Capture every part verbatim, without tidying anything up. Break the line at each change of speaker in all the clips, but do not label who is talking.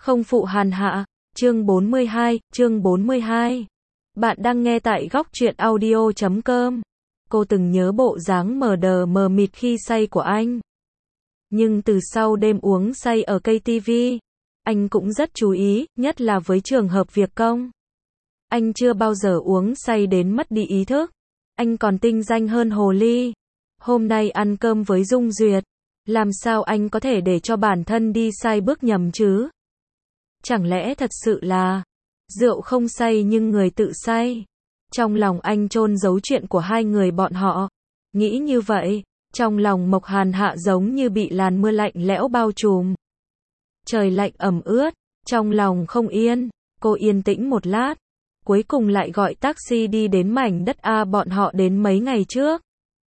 Không phụ Hàn Hạ, chương bốn mươi hai, chương bốn mươi hai. Bạn đang nghe tại góc truyện audio chấm com. Cô từng nhớ bộ dáng mờ đờ mờ mịt khi say của anh. Nhưng từ sau đêm uống say ở cây ti vi, anh cũng rất chú ý, nhất là với trường hợp việc công. Anh chưa bao giờ uống say đến mất đi ý thức. Anh còn tinh danh hơn hồ ly. Hôm nay ăn cơm với Dung Duyệt, làm sao anh có thể để cho bản thân đi sai bước nhầm chứ? Chẳng lẽ thật sự là rượu không say nhưng người tự say? Trong lòng anh chôn giấu chuyện của hai người bọn họ. Nghĩ như vậy, trong lòng Mộc Hàn Hạ giống như bị làn mưa lạnh lẽo bao trùm. Trời lạnh ẩm ướt, trong lòng không yên, cô yên tĩnh một lát, cuối cùng lại gọi taxi đi đến mảnh đất A bọn họ đến mấy ngày trước.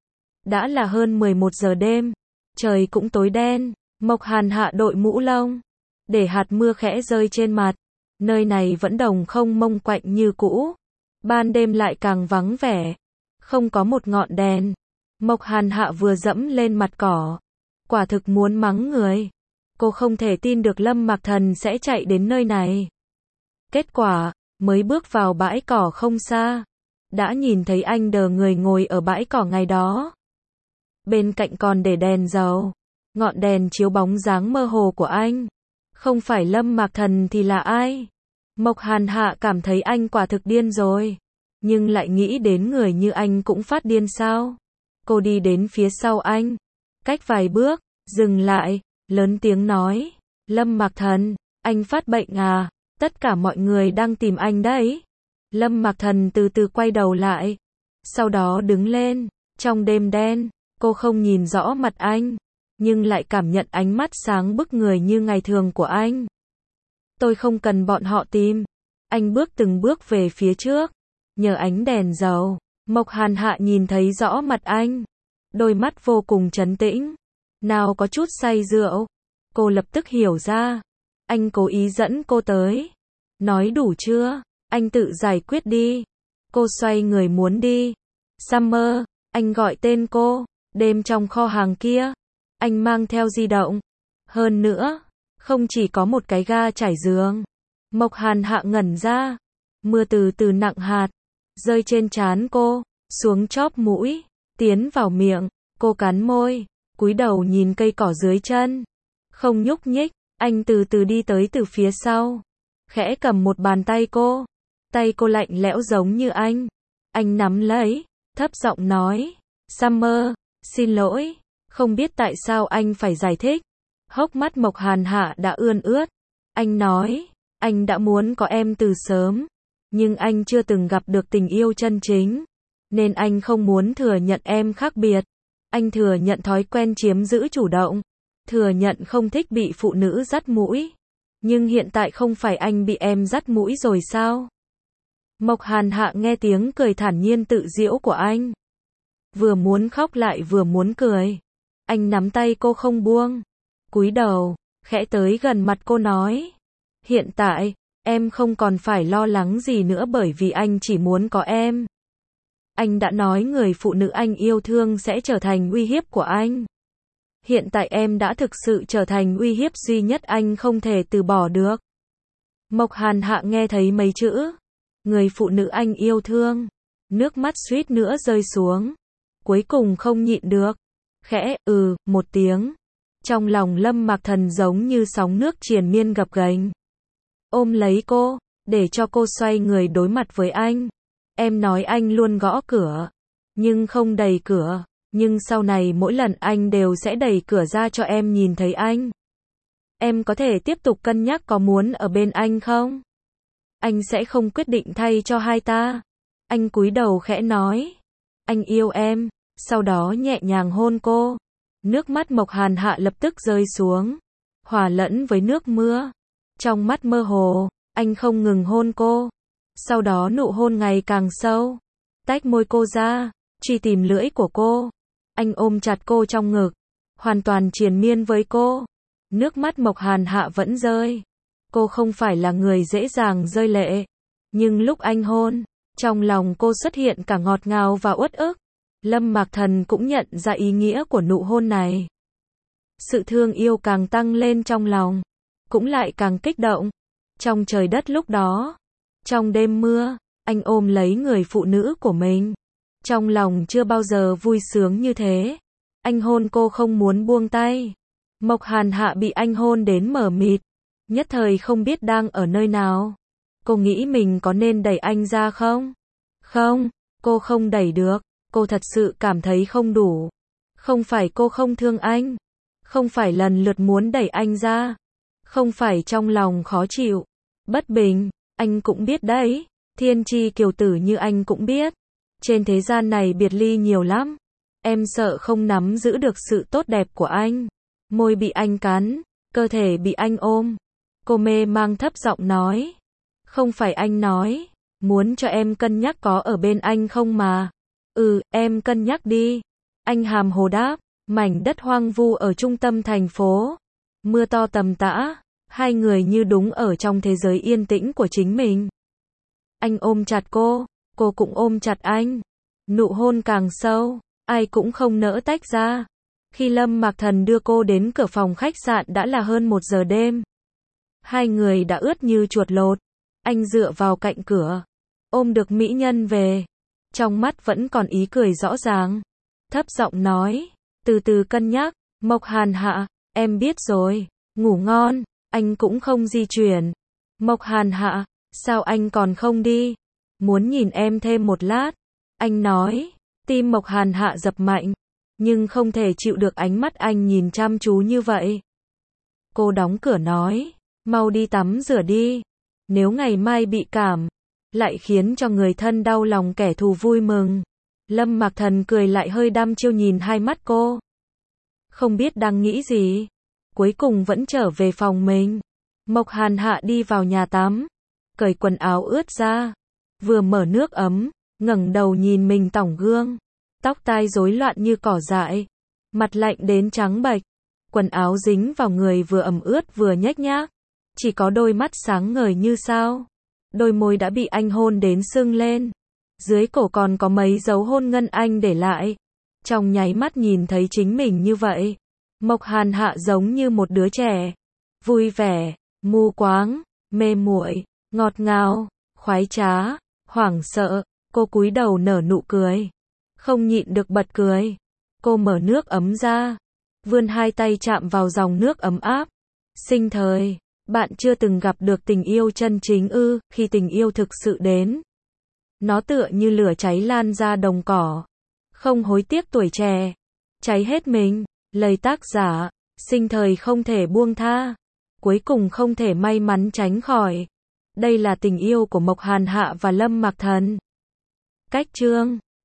Đã là hơn mười một giờ đêm, trời cũng tối đen, Mộc Hàn Hạ đội mũ lông, để hạt mưa khẽ rơi trên mặt. Nơi này vẫn đồng không mông quạnh như cũ. Ban đêm lại càng vắng vẻ, không có một ngọn đèn. Mộc Hàn Hạ vừa dẫm lên mặt cỏ, quả thực muốn mắng người. Cô không thể tin được Lâm Mạc Thần sẽ chạy đến nơi này. Kết quả, mới bước vào bãi cỏ không xa, đã nhìn thấy anh đờ người ngồi ở bãi cỏ ngày đó. Bên cạnh còn để đèn dầu, ngọn đèn chiếu bóng dáng mơ hồ của anh. Không phải Lâm Mạc Thần thì là ai? Mộc Hàn Hạ cảm thấy anh quả thực điên rồi. Nhưng lại nghĩ đến người như anh cũng phát điên sao? Cô đi đến phía sau anh, cách vài bước, dừng lại, lớn tiếng nói, Lâm Mạc Thần, anh phát bệnh à? Tất cả mọi người đang tìm anh đấy. Lâm Mạc Thần từ từ quay đầu lại, sau đó đứng lên. Trong đêm đen, cô không nhìn rõ mặt anh, nhưng lại cảm nhận ánh mắt sáng bức người như ngày thường của anh. Tôi không cần bọn họ tìm. Anh bước từng bước về phía trước, nhờ ánh đèn dầu, Mộc Hàn Hạ nhìn thấy rõ mặt anh. Đôi mắt vô cùng trấn tĩnh, nào có chút say rượu. Cô lập tức hiểu ra, anh cố ý dẫn cô tới. Nói đủ chưa? Anh tự giải quyết đi. Cô xoay người muốn đi. Summer, anh gọi tên cô. Đêm trong kho hàng kia, anh mang theo di động. Hơn nữa, không chỉ có một cái ga trải giường. Mộc Hàn Hạ ngẩn ra. Mưa từ từ nặng hạt, rơi trên trán cô, xuống chóp mũi, tiến vào miệng. Cô cắn môi, cúi đầu nhìn cây cỏ dưới chân. Không nhúc nhích, anh từ từ đi tới từ phía sau. Khẽ cầm một bàn tay cô. Tay cô lạnh lẽo giống như anh. Anh nắm lấy, thấp giọng nói, Summer, xin lỗi. Không biết tại sao anh phải giải thích. Hốc mắt Mộc Hàn Hạ đã ươn ướt. Anh nói, anh đã muốn có em từ sớm, nhưng anh chưa từng gặp được tình yêu chân chính, nên anh không muốn thừa nhận em khác biệt. Anh thừa nhận thói quen chiếm giữ chủ động, thừa nhận không thích bị phụ nữ dắt mũi. Nhưng hiện tại không phải anh bị em dắt mũi rồi sao? Mộc Hàn Hạ nghe tiếng cười thản nhiên tự giễu của anh, vừa muốn khóc lại vừa muốn cười. Anh nắm tay cô không buông, cúi đầu, khẽ tới gần mặt cô nói, hiện tại, em không còn phải lo lắng gì nữa bởi vì anh chỉ muốn có em. Anh đã nói người phụ nữ anh yêu thương sẽ trở thành uy hiếp của anh. Hiện tại em đã thực sự trở thành uy hiếp duy nhất anh không thể từ bỏ được. Mộc Hàn Hạ nghe thấy mấy chữ, người phụ nữ anh yêu thương, nước mắt suýt nữa rơi xuống. Cuối cùng không nhịn được, khẽ, ừ, một tiếng. Trong lòng Lâm Mạc Thần giống như sóng nước triền miên gập ghềnh. Ôm lấy cô, để cho cô xoay người đối mặt với anh. Em nói anh luôn gõ cửa, nhưng không đẩy cửa. Nhưng sau này mỗi lần anh đều sẽ đẩy cửa ra cho em nhìn thấy anh. Em có thể tiếp tục cân nhắc có muốn ở bên anh không? Anh sẽ không quyết định thay cho hai ta. Anh cúi đầu khẽ nói, anh yêu em, sau đó nhẹ nhàng hôn cô. Nước mắt Mộc Hàn Hạ lập tức rơi xuống, hòa lẫn với nước mưa. Trong mắt mơ hồ, anh không ngừng hôn cô. Sau đó nụ hôn ngày càng sâu, tách môi cô ra, truy tìm lưỡi của cô. Anh ôm chặt cô trong ngực, hoàn toàn triền miên với cô. Nước mắt Mộc Hàn Hạ vẫn rơi. Cô không phải là người dễ dàng rơi lệ. Nhưng lúc anh hôn, trong lòng cô xuất hiện cả ngọt ngào và uất ức. Lâm Mạc Thần cũng nhận ra ý nghĩa của nụ hôn này. Sự thương yêu càng tăng lên trong lòng. cũng lại càng kích động. Trong trời đất lúc đó, trong đêm mưa, anh ôm lấy người phụ nữ của mình. Trong lòng chưa bao giờ vui sướng như thế. Anh hôn cô không muốn buông tay. Mộc Hàn Hạ bị anh hôn đến mờ mịt, nhất thời không biết đang ở nơi nào. Cô nghĩ mình có nên đẩy anh ra không? Không, cô không đẩy được. Cô thật sự cảm thấy không đủ. Không phải cô không thương anh. Không phải lần lượt muốn đẩy anh ra. Không phải trong lòng khó chịu, bất bình. Anh cũng biết đấy. Thiên chi kiều tử như anh cũng biết. Trên thế gian này biệt ly nhiều lắm. Em sợ không nắm giữ được sự tốt đẹp của anh. Môi bị anh cắn, cơ thể bị anh ôm. Cô mê mang thấp giọng nói. Không phải anh nói, muốn cho em cân nhắc có ở bên anh không mà. Ừ, em cân nhắc đi. Anh hàm hồ đáp. Mảnh đất hoang vu ở trung tâm thành phố. Mưa to tầm tã. Hai người như đúng ở trong thế giới yên tĩnh của chính mình. Anh ôm chặt cô, cô cũng ôm chặt anh. Nụ hôn càng sâu, ai cũng không nỡ tách ra. Khi Lâm Mạc Thần đưa cô đến cửa phòng khách sạn đã là hơn một giờ đêm. Hai người đã ướt như chuột lột. Anh dựa vào cạnh cửa, ôm được mỹ nhân về. Trong mắt vẫn còn ý cười rõ ràng. Thấp giọng nói, từ từ cân nhắc. Mộc Hàn Hạ, em biết rồi, ngủ ngon. Anh cũng không di chuyển. Mộc Hàn Hạ, sao anh còn không đi? Muốn nhìn em thêm một lát. Anh nói. Tim Mộc Hàn Hạ dập mạnh, nhưng không thể chịu được ánh mắt anh nhìn chăm chú như vậy. Cô đóng cửa nói, mau đi tắm rửa đi. Nếu ngày mai bị cảm, lại khiến cho người thân đau lòng kẻ thù vui mừng. Lâm Mạc Thần cười lại hơi đăm chiêu nhìn hai mắt cô. Không biết đang nghĩ gì. Cuối cùng vẫn trở về phòng mình. Mộc Hàn Hạ đi vào nhà tắm, cởi quần áo ướt ra, vừa mở nước ấm, ngẩng đầu nhìn mình tỏng gương, tóc tai rối loạn như cỏ dại, mặt lạnh đến trắng bệch, quần áo dính vào người vừa ẩm ướt vừa nhếch nhác, chỉ có đôi mắt sáng ngời như sao, đôi môi đã bị anh hôn đến sưng lên, dưới cổ còn có mấy dấu hôn ngân anh để lại. Trong nháy mắt nhìn thấy chính mình như vậy, Mộc Hàn Hạ giống như một đứa trẻ, vui vẻ, mù quáng, mê muội, ngọt ngào, khoái trá, hoảng sợ. Cô cúi đầu nở nụ cười, không nhịn được bật cười. Cô mở nước ấm ra, vươn hai tay chạm vào dòng nước ấm áp. Sinh thời, bạn chưa từng gặp được tình yêu chân chính ư? Khi tình yêu thực sự đến, nó tựa như lửa cháy lan ra đồng cỏ, không hối tiếc tuổi trẻ, cháy hết mình. Lời tác giả, sinh thời không thể buông tha, cuối cùng không thể may mắn tránh khỏi. Đây là tình yêu của Mộc Hàn Hạ và Lâm Mạc Thần. Cách chương